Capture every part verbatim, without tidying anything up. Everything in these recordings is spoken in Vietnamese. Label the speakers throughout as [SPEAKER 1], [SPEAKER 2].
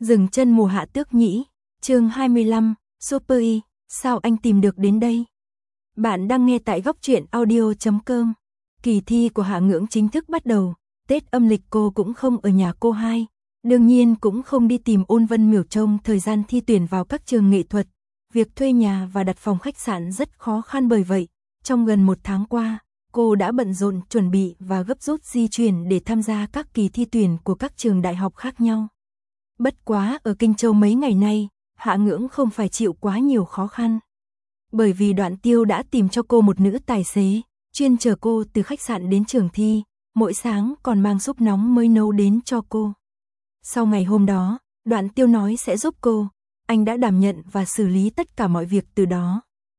[SPEAKER 1] Dừng chân mùa hạ tước nhĩ, chương hai mươi lăm, Super Y, sao anh tìm được đến đây? Bạn đang nghe tại góc truyện audio chấm com. Kỳ thi của Hạ Ngưỡng chính thức bắt đầu, Tết âm lịch cô cũng không ở nhà cô hai, đương nhiên cũng không đi tìm Ôn Vân Miểu trông thời gian thi tuyển vào các trường nghệ thuật. Việc thuê nhà và đặt phòng khách sạn rất khó khăn, bởi vậy, trong gần một tháng qua, cô đã bận rộn chuẩn bị và gấp rút di chuyển để tham gia các kỳ thi tuyển của các trường đại học khác nhau. Bất quá ở Kinh Châu mấy ngày nay, Hạ Ngưỡng không phải chịu quá nhiều khó khăn. Bởi vì Đoạn Tiêu đã tìm cho cô một nữ tài xế, chuyên chở cô từ khách sạn đến trường thi, mỗi sáng còn mang súp nóng mới nấu đến cho cô. Sau ngày hôm đó, Đoạn Tiêu nói sẽ giúp cô, anh đã đảm nhận và xử lý tất cả mọi việc từ đó.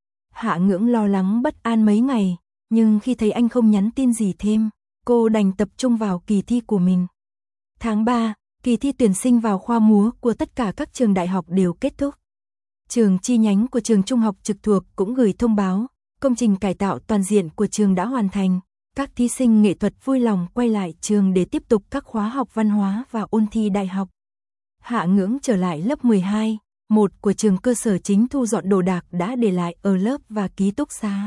[SPEAKER 1] Hạ Ngưỡng lo lắng bất an mấy ngày, nhưng khi thấy anh không nhắn tin gì thêm, cô đành tập trung vào kỳ thi của mình. Tháng ba, kỳ thi tuyển sinh vào khoa múa của tất cả các trường đại học đều kết thúc. Trường chi nhánh của trường trung học trực thuộc cũng gửi thông báo, công trình cải tạo toàn diện của trường đã hoàn thành. Các thí sinh nghệ thuật vui lòng quay lại trường để tiếp tục các khóa học văn hóa và ôn thi đại học. Hạ Ngưỡng trở lại lớp mười hai, một của trường cơ sở chính, thu dọn đồ đạc đã để lại ở lớp và ký túc xá.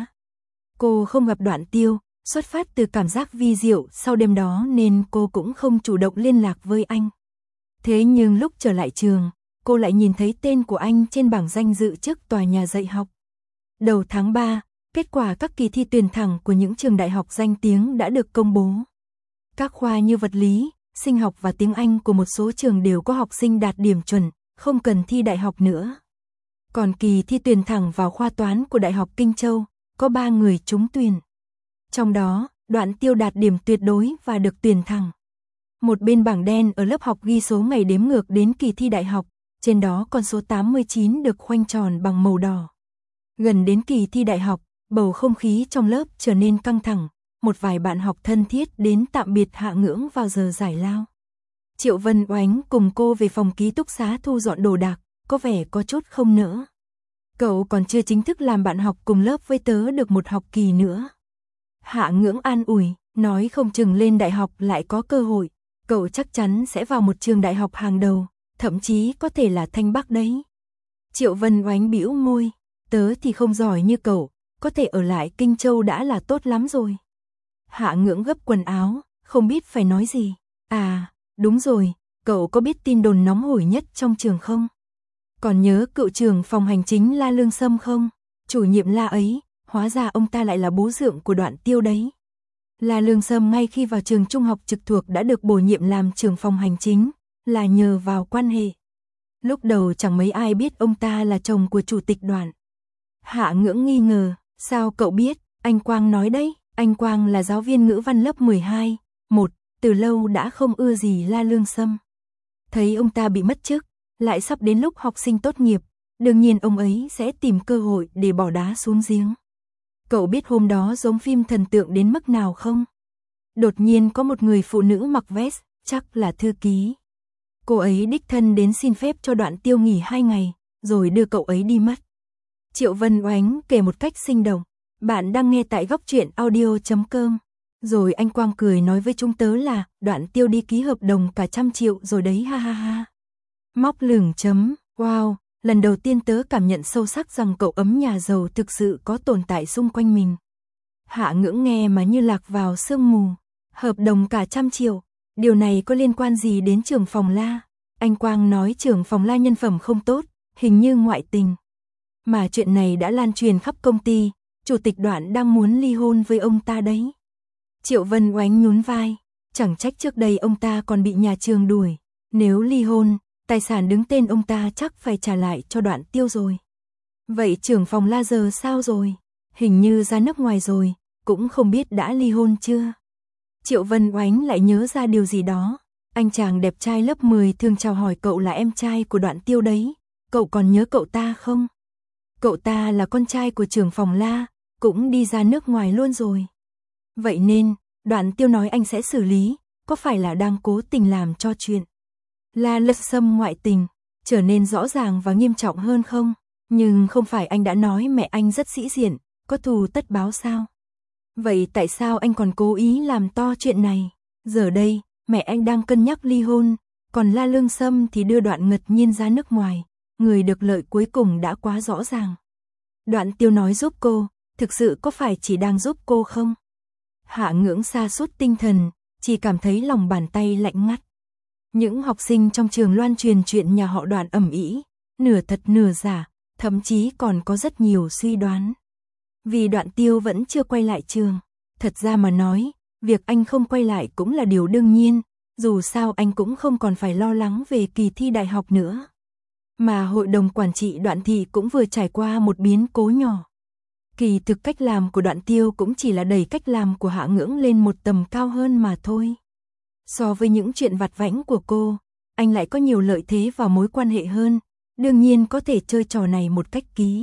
[SPEAKER 1] Cô không gặp Đoạn Tiêu, xuất phát từ cảm giác vi diệu sau đêm đó nên cô cũng không chủ động liên lạc với anh. Thế nhưng lúc trở lại trường, cô lại nhìn thấy tên của anh trên bảng danh dự trước tòa nhà dạy học. Đầu tháng ba, kết quả các kỳ thi tuyển thẳng của những trường đại học danh tiếng đã được công bố. Các khoa như vật lý, sinh học và tiếng Anh của một số trường đều có học sinh đạt điểm chuẩn, không cần thi đại học nữa. Còn kỳ thi tuyển thẳng vào khoa toán của Đại học Kinh Châu, có ba người trúng tuyển. Trong đó, Đoạn Tiêu đạt điểm tuyệt đối và được tuyển thẳng. Một bên bảng đen ở lớp học ghi số ngày đếm ngược đến kỳ thi đại học, trên đó con số tám mươi chín được khoanh tròn bằng màu đỏ. Gần đến kỳ thi đại học, bầu không khí trong lớp trở nên căng thẳng, một vài bạn học thân thiết đến tạm biệt Hạ Ngưỡng vào giờ giải lao. Triệu Vân Oánh cùng cô về phòng ký túc xá thu dọn đồ đạc, có vẻ có chút không nỡ. Cậu còn chưa chính thức làm bạn học cùng lớp với tớ được một học kỳ nữa. Hạ Ngưỡng an ủi, nói không chừng lên đại học lại có cơ hội, cậu chắc chắn sẽ vào một trường đại học hàng đầu, thậm chí có thể là Thanh Bắc đấy. Triệu Vân Oánh bĩu môi, tớ thì không giỏi như cậu, có thể ở lại Kinh Châu đã là tốt lắm rồi. Hạ Ngưỡng gấp quần áo, không biết phải nói gì. À, đúng rồi, cậu có biết tin đồn nóng hổi nhất trong trường không? Còn nhớ cựu trưởng phòng hành chính La Lương Sâm không? Chủ nhiệm La ấy, hóa ra ông ta lại là bố dượng của Đoạn Tiêu đấy. La Lương Sâm ngay khi vào trường trung học trực thuộc đã được bổ nhiệm làm trưởng phòng hành chính, là nhờ vào quan hệ. Lúc đầu chẳng mấy ai biết ông ta là chồng của chủ tịch Đoạn. Hạ Ngưỡng nghi ngờ, sao cậu biết? Anh Quang nói đấy, anh Quang là giáo viên ngữ văn lớp mười hai, một, từ lâu đã không ưa gì La Lương Sâm. Thấy ông ta bị mất chức, lại sắp đến lúc học sinh tốt nghiệp, đương nhiên ông ấy sẽ tìm cơ hội để bỏ đá xuống giếng. Cậu biết hôm đó giống phim thần tượng đến mức nào không? Đột nhiên có một người phụ nữ mặc vest, chắc là thư ký. Cô ấy đích thân đến xin phép cho Đoạn Tiêu nghỉ hai ngày, rồi đưa cậu ấy đi mất. Triệu Vân Oánh kể một cách sinh động. Bạn đang nghe tại góc truyện audio chấm com. Rồi anh Quang cười nói với chúng tớ là Đoạn Tiêu đi ký hợp đồng cả trăm triệu rồi đấy, ha ha ha. Móc lửng chấm, wow, lần đầu tiên tớ cảm nhận sâu sắc rằng cậu ấm nhà giàu thực sự có tồn tại xung quanh mình. Hạ Ngưỡng nghe mà như lạc vào sương mù. Hợp đồng cả trăm triệu, điều này có liên quan gì đến trưởng phòng La? Anh Quang nói trưởng phòng La nhân phẩm không tốt, hình như ngoại tình. Mà chuyện này đã lan truyền khắp công ty, chủ tịch Đoạn đang muốn ly hôn với ông ta đấy. Triệu Vân Oánh nhún vai, chẳng trách trước đây ông ta còn bị nhà trường đuổi. Nếu ly hôn, tài sản đứng tên ông ta chắc phải trả lại cho Đoạn Tiêu rồi. Vậy trưởng phòng La giờ sao rồi? Hình như ra nước ngoài rồi, cũng không biết đã ly hôn chưa. Triệu Vân Oánh lại nhớ ra điều gì đó. Anh chàng đẹp trai lớp mười thường chào hỏi cậu là em trai của Đoạn Tiêu đấy. Cậu còn nhớ cậu ta không? Cậu ta là con trai của trưởng phòng La, cũng đi ra nước ngoài luôn rồi. Vậy nên, Đoạn Tiêu nói anh sẽ xử lý, có phải là đang cố tình làm cho chuyện La Lương Sâm ngoại tình trở nên rõ ràng và nghiêm trọng hơn không? Nhưng không phải anh đã nói mẹ anh rất sĩ diện, có thù tất báo sao? Vậy tại sao anh còn cố ý làm to chuyện này? Giờ đây, mẹ anh đang cân nhắc ly hôn, còn La Lương Sâm thì đưa Đoạn Ngật Nhiên ra nước ngoài, người được lợi cuối cùng đã quá rõ ràng. Đoạn Tiêu nói giúp cô, thực sự có phải chỉ đang giúp cô không? Hạ Ngưỡng sa sút tinh thần, chỉ cảm thấy lòng bàn tay lạnh ngắt. Những học sinh trong trường loan truyền chuyện nhà họ Đoạn ầm ĩ, nửa thật nửa giả, thậm chí còn có rất nhiều suy đoán. Vì Đoạn Tiêu vẫn chưa quay lại trường, thật ra mà nói, việc anh không quay lại cũng là điều đương nhiên, dù sao anh cũng không còn phải lo lắng về kỳ thi đại học nữa. Mà hội đồng quản trị Đoạn thị cũng vừa trải qua một biến cố nhỏ. Kỳ thực cách làm của Đoạn Tiêu cũng chỉ là đẩy cách làm của Hạ Ngưỡng lên một tầm cao hơn mà thôi. So với những chuyện vặt vãnh của cô, anh lại có nhiều lợi thế và mối quan hệ hơn, đương nhiên có thể chơi trò này một cách ký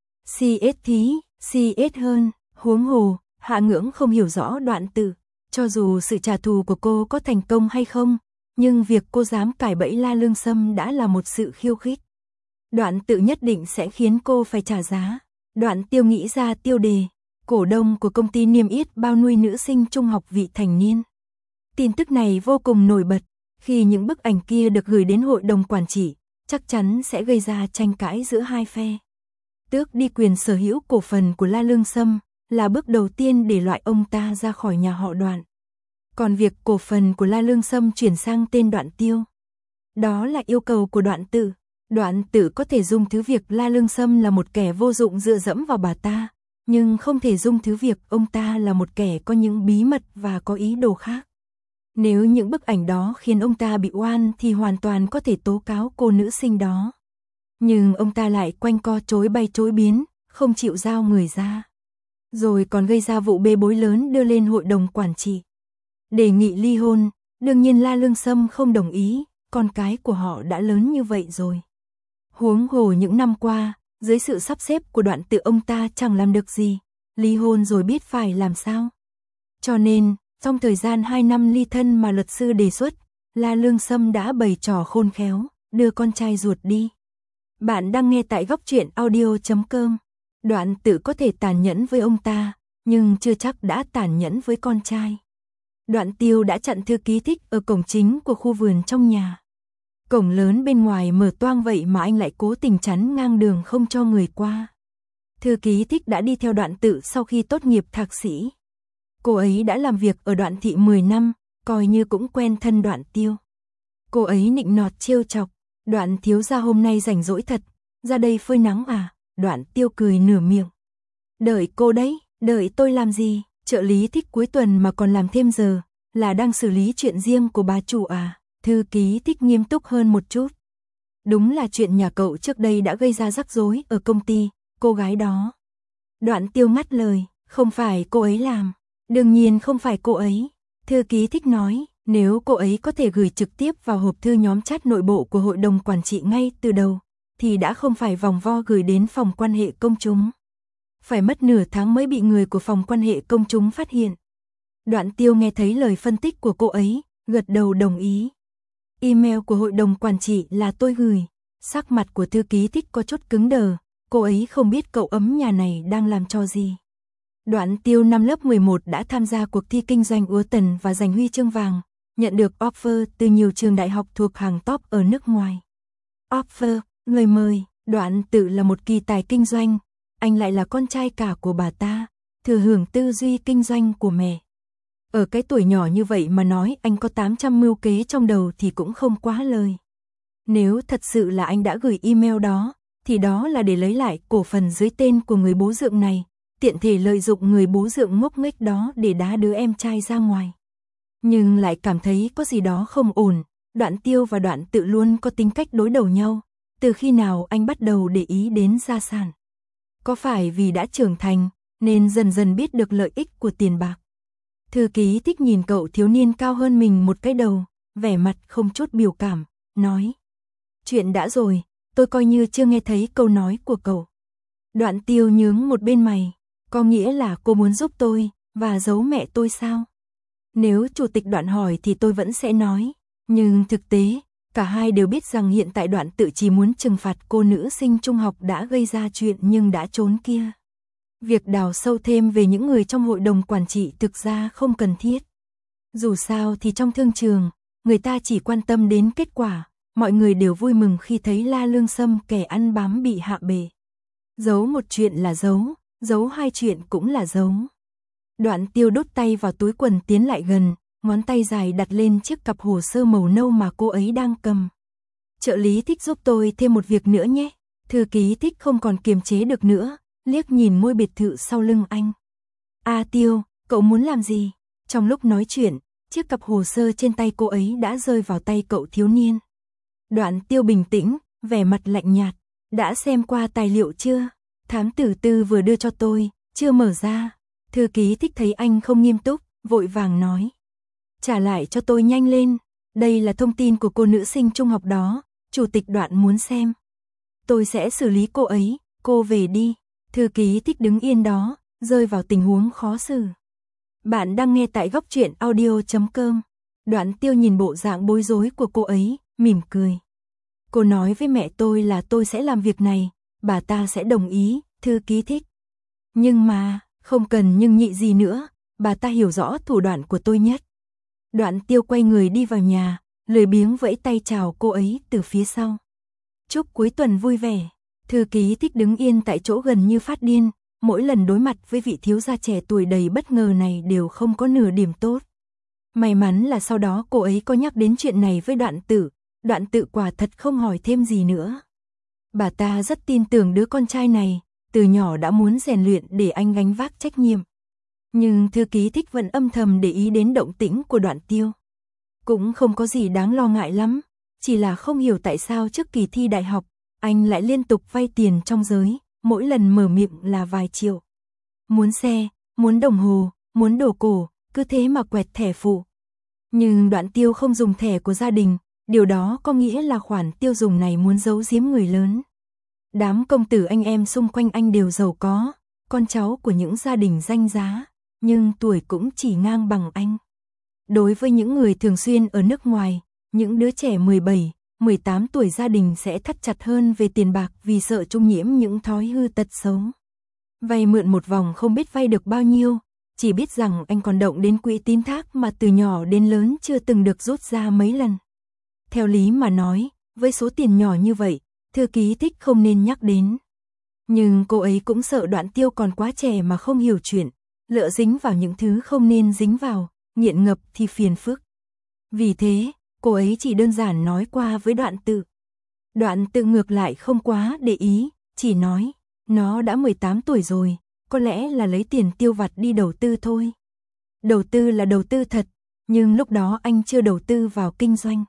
[SPEAKER 1] xê ét thí, xê ét hơn, huống hồ, Hạ Ngưỡng không hiểu rõ Đoạn Tự, cho dù sự trả thù của cô có thành công hay không, nhưng việc cô dám cài bẫy La Lương Sâm đã là một sự khiêu khích. Đoạn Tự nhất định sẽ khiến cô phải trả giá. Đoạn Tiêu nghĩ ra tiêu đề, cổ đông của công ty niêm yết bao nuôi nữ sinh trung học vị thành niên. Tin tức này vô cùng nổi bật, khi những bức ảnh kia được gửi đến hội đồng quản trị, chắc chắn sẽ gây ra tranh cãi giữa hai phe. Tước đi quyền sở hữu cổ phần của La Lương Sâm là bước đầu tiên để loại ông ta ra khỏi nhà họ Đoạn. Còn việc cổ phần của La Lương Sâm chuyển sang tên Đoạn Tiêu, đó là yêu cầu của Đoạn Tự. Đoạn Tự có thể dung thứ việc La Lương Sâm là một kẻ vô dụng dựa dẫm vào bà ta, nhưng không thể dung thứ việc ông ta là một kẻ có những bí mật và có ý đồ khác. Nếu những bức ảnh đó khiến ông ta bị oan thì hoàn toàn có thể tố cáo cô nữ sinh đó. Nhưng ông ta lại quanh co chối bay chối biến, không chịu giao người ra. Rồi còn gây ra vụ bê bối lớn đưa lên hội đồng quản trị. Đề nghị ly hôn, đương nhiên La Lương Sâm không đồng ý, con cái của họ đã lớn như vậy rồi. Huống hồ những năm qua, dưới sự sắp xếp của Đoạn Tự ông ta chẳng làm được gì, ly hôn rồi biết phải làm sao. Cho nên, trong thời gian hai năm ly thân mà luật sư đề xuất, La Lương Sâm đã bày trò khôn khéo, đưa con trai ruột đi. Bạn đang nghe tại góc truyện audio chấm com. Đoạn Tự có thể tàn nhẫn với ông ta, nhưng chưa chắc đã tàn nhẫn với con trai. Đoạn Tiêu đã chặn thư ký Thích ở cổng chính của khu vườn trong nhà. Cổng lớn bên ngoài mở toang vậy mà anh lại cố tình chắn ngang đường không cho người qua. Thư ký Thích đã đi theo Đoạn Tự sau khi tốt nghiệp thạc sĩ. Cô ấy đã làm việc ở Đoạn thị mười năm, coi như cũng quen thân Đoạn Tiêu. Cô ấy nịnh nọt trêu chọc, Đoạn thiếu gia hôm nay rảnh rỗi thật, ra đây phơi nắng à? Đoạn Tiêu cười nửa miệng. Đợi cô đấy, đợi tôi làm gì? Trợ lý Thích cuối tuần mà còn làm thêm giờ, là đang xử lý chuyện riêng của bà chủ à? Thư ký Thích nghiêm túc hơn một chút. Đúng là chuyện nhà cậu trước đây đã gây ra rắc rối ở công ty, cô gái đó. Đoạn Tiêu ngắt lời, không phải cô ấy làm. Đương nhiên không phải cô ấy. Thư ký Thích nói, nếu cô ấy có thể gửi trực tiếp vào hộp thư nhóm chat nội bộ của hội đồng quản trị ngay từ đầu, thì đã không phải vòng vo gửi đến phòng quan hệ công chúng. Phải mất nửa tháng mới bị người của phòng quan hệ công chúng phát hiện. Đoạn Tiêu nghe thấy lời phân tích của cô ấy, gật đầu đồng ý. Email của hội đồng quản trị là tôi gửi. Sắc mặt của thư ký Thích có chút cứng đờ, cô ấy không biết cậu ấm nhà này đang làm trò gì. Đoạn Tiêu năm lớp mười một đã tham gia cuộc thi kinh doanh Úa Tần và giành huy chương vàng, nhận được offer từ nhiều trường đại học thuộc hàng top ở nước ngoài. Offer, người mời, Đoạn Tự là một kỳ tài kinh doanh, anh lại là con trai cả của bà ta, thừa hưởng tư duy kinh doanh của mẹ. Ở cái tuổi nhỏ như vậy mà nói anh có tám trăm mưu kế trong đầu thì cũng không quá lời. Nếu thật sự là anh đã gửi email đó, thì đó là để lấy lại cổ phần dưới tên của người bố dượng này, tiện thể lợi dụng người bố dượng ngốc nghếch đó để đá đứa em trai ra ngoài. Nhưng lại cảm thấy có gì đó không ổn, Đoạn Tiêu và Đoạn Tự luôn có tính cách đối đầu nhau, từ khi nào anh bắt đầu để ý đến gia sản. Có phải vì đã trưởng thành, nên dần dần biết được lợi ích của tiền bạc. Thư ký Thích nhìn cậu thiếu niên cao hơn mình một cái đầu, vẻ mặt không chút biểu cảm, nói. Chuyện đã rồi, tôi coi như chưa nghe thấy câu nói của cậu. Đoạn Tiêu nhướng một bên mày, có nghĩa là cô muốn giúp tôi, và giấu mẹ tôi sao? Nếu chủ tịch Đoạn hỏi thì tôi vẫn sẽ nói, nhưng thực tế, cả hai đều biết rằng hiện tại Đoạn Tự chỉ muốn trừng phạt cô nữ sinh trung học đã gây ra chuyện nhưng đã trốn kia. Việc đào sâu thêm về những người trong hội đồng quản trị thực ra không cần thiết. Dù sao thì trong thương trường, người ta chỉ quan tâm đến kết quả, mọi người đều vui mừng khi thấy La Lương Sâm kẻ ăn bám bị hạ bệ. Giấu một chuyện là giấu, giấu hai chuyện cũng là giấu. Đoạn Tiêu đút tay vào túi quần tiến lại gần, ngón tay dài đặt lên chiếc cặp hồ sơ màu nâu mà cô ấy đang cầm. Trợ lý Thích giúp tôi thêm một việc nữa nhé. Thư ký Thích không còn kiềm chế được nữa, liếc nhìn ngôi biệt thự sau lưng anh. A Tiêu, cậu muốn làm gì? Trong lúc nói chuyện, chiếc cặp hồ sơ trên tay cô ấy đã rơi vào tay cậu thiếu niên. Đoạn Tiêu bình tĩnh, vẻ mặt lạnh nhạt. Đã xem qua tài liệu chưa? Thám tử Tư vừa đưa cho tôi, chưa mở ra. Thư ký Thích thấy anh không nghiêm túc, vội vàng nói. Trả lại cho tôi nhanh lên. Đây là thông tin của cô nữ sinh trung học đó, chủ tịch Đoạn muốn xem. Tôi sẽ xử lý cô ấy, cô về đi. Thư ký Thích đứng yên đó, rơi vào tình huống khó xử. Bạn đang nghe tại góc truyện audio chấm com. Đoạn Tiêu nhìn bộ dạng bối rối của cô ấy, mỉm cười. Cô nói với mẹ tôi là tôi sẽ làm việc này, bà ta sẽ đồng ý, Thư ký Thích. Nhưng mà, không cần nhưng nhị gì nữa, bà ta hiểu rõ thủ đoạn của tôi nhất. Đoạn Tiêu quay người đi vào nhà, lười biếng vẫy tay chào cô ấy từ phía sau. Chúc cuối tuần vui vẻ. Thư ký Thích đứng yên tại chỗ gần như phát điên, mỗi lần đối mặt với vị thiếu gia trẻ tuổi đầy bất ngờ này đều không có nửa điểm tốt. May mắn là sau đó cô ấy có nhắc đến chuyện này với Đoạn Tử, Đoạn Tự quả thật không hỏi thêm gì nữa. Bà ta rất tin tưởng đứa con trai này, từ nhỏ đã muốn rèn luyện để anh gánh vác trách nhiệm. Nhưng thư ký Thích vẫn âm thầm để ý đến động tĩnh của Đoạn Tiêu. Cũng không có gì đáng lo ngại lắm, chỉ là không hiểu tại sao trước kỳ thi đại học, anh lại liên tục vay tiền trong giới, mỗi lần mở miệng là vài triệu. Muốn xe, muốn đồng hồ, muốn đồ cổ, cứ thế mà quẹt thẻ phụ. Nhưng Đoạn Tiêu không dùng thẻ của gia đình, điều đó có nghĩa là khoản tiêu dùng này muốn giấu giếm người lớn. Đám công tử anh em xung quanh anh đều giàu có, con cháu của những gia đình danh giá, nhưng tuổi cũng chỉ ngang bằng anh. Đối với những người thường xuyên ở nước ngoài, những đứa trẻ mười bảy, mười tám tuổi gia đình sẽ thắt chặt hơn về tiền bạc vì sợ chung nhiễm những thói hư tật xấu. Vay mượn một vòng không biết vay được bao nhiêu, chỉ biết rằng anh còn động đến quỹ tín thác mà từ nhỏ đến lớn chưa từng được rút ra mấy lần. Theo lý mà nói, với số tiền nhỏ như vậy, thư ký Thích không nên nhắc đến. Nhưng cô ấy cũng sợ Đoạn Tiêu còn quá trẻ mà không hiểu chuyện, lỡ dính vào những thứ không nên dính vào, nghiện ngập thì phiền phức. Vì thế, cô ấy chỉ đơn giản nói qua với Đoạn Tự. Đoạn Tự ngược lại không quá để ý, chỉ nói, nó đã mười tám tuổi rồi, có lẽ là lấy tiền tiêu vặt đi đầu tư thôi. Đầu tư là đầu tư thật, nhưng lúc đó anh chưa đầu tư vào kinh doanh.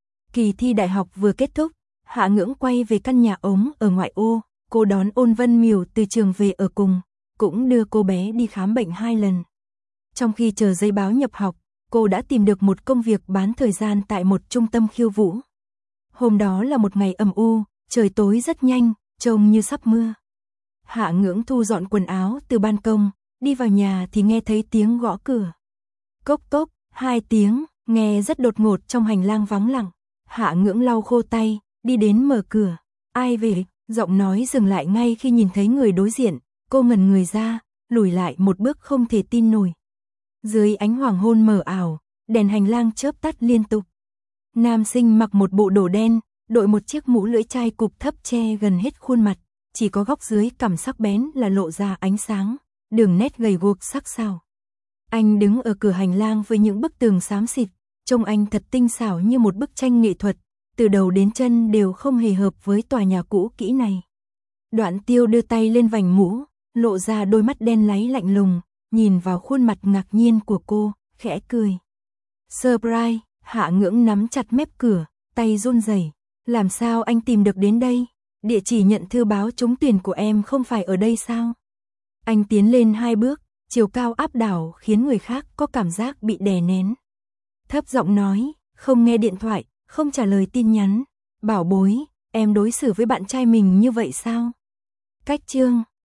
[SPEAKER 1] Kỳ thi đại học vừa kết thúc, Hạ Ngưỡng quay về căn nhà ống ở ngoại ô, cô đón Ôn Vân Miểu từ trường về ở cùng, cũng đưa cô bé đi khám bệnh hai lần. Trong khi chờ giấy báo nhập học, cô đã tìm được một công việc bán thời gian tại một trung tâm khiêu vũ. Hôm đó là một ngày âm u, trời tối rất nhanh, trông như sắp mưa. Hạ Ngưỡng thu dọn quần áo từ ban công, đi vào nhà thì nghe thấy tiếng gõ cửa. Cốc cốc, hai tiếng, nghe rất đột ngột trong hành lang vắng lặng. Hạ Ngưỡng lau khô tay, đi đến mở cửa. Ai về? Giọng nói dừng lại ngay khi nhìn thấy người đối diện, cô ngẩn người ra, lùi lại một bước không thể tin nổi. Dưới ánh hoàng hôn mờ ảo, đèn hành lang chớp tắt liên tục. Nam sinh mặc một bộ đồ đen, đội một chiếc mũ lưỡi chai cụp thấp che gần hết khuôn mặt, chỉ có góc dưới cằm sắc bén là lộ ra ánh sáng, đường nét gầy guộc sắc sảo. Anh đứng ở cửa hành lang với những bức tường xám xịt, trông anh thật tinh xảo như một bức tranh nghệ thuật, từ đầu đến chân đều không hề hợp với tòa nhà cũ kỹ này. Đoạn Tiêu đưa tay lên vành mũ, lộ ra đôi mắt đen láy lạnh lùng, nhìn vào khuôn mặt ngạc nhiên của cô, khẽ cười. Surprise, Hạ Ngưỡng nắm chặt mép cửa, tay run rẩy. Làm sao anh tìm được đến đây? Địa chỉ nhận thư báo trúng tuyển của em không phải ở đây sao? Anh tiến lên hai bước, chiều cao áp đảo khiến người khác có cảm giác bị đè nén. Thấp giọng nói, không nghe điện thoại, không trả lời tin nhắn. Bảo bối, em đối xử với bạn trai mình như vậy sao? Cách chương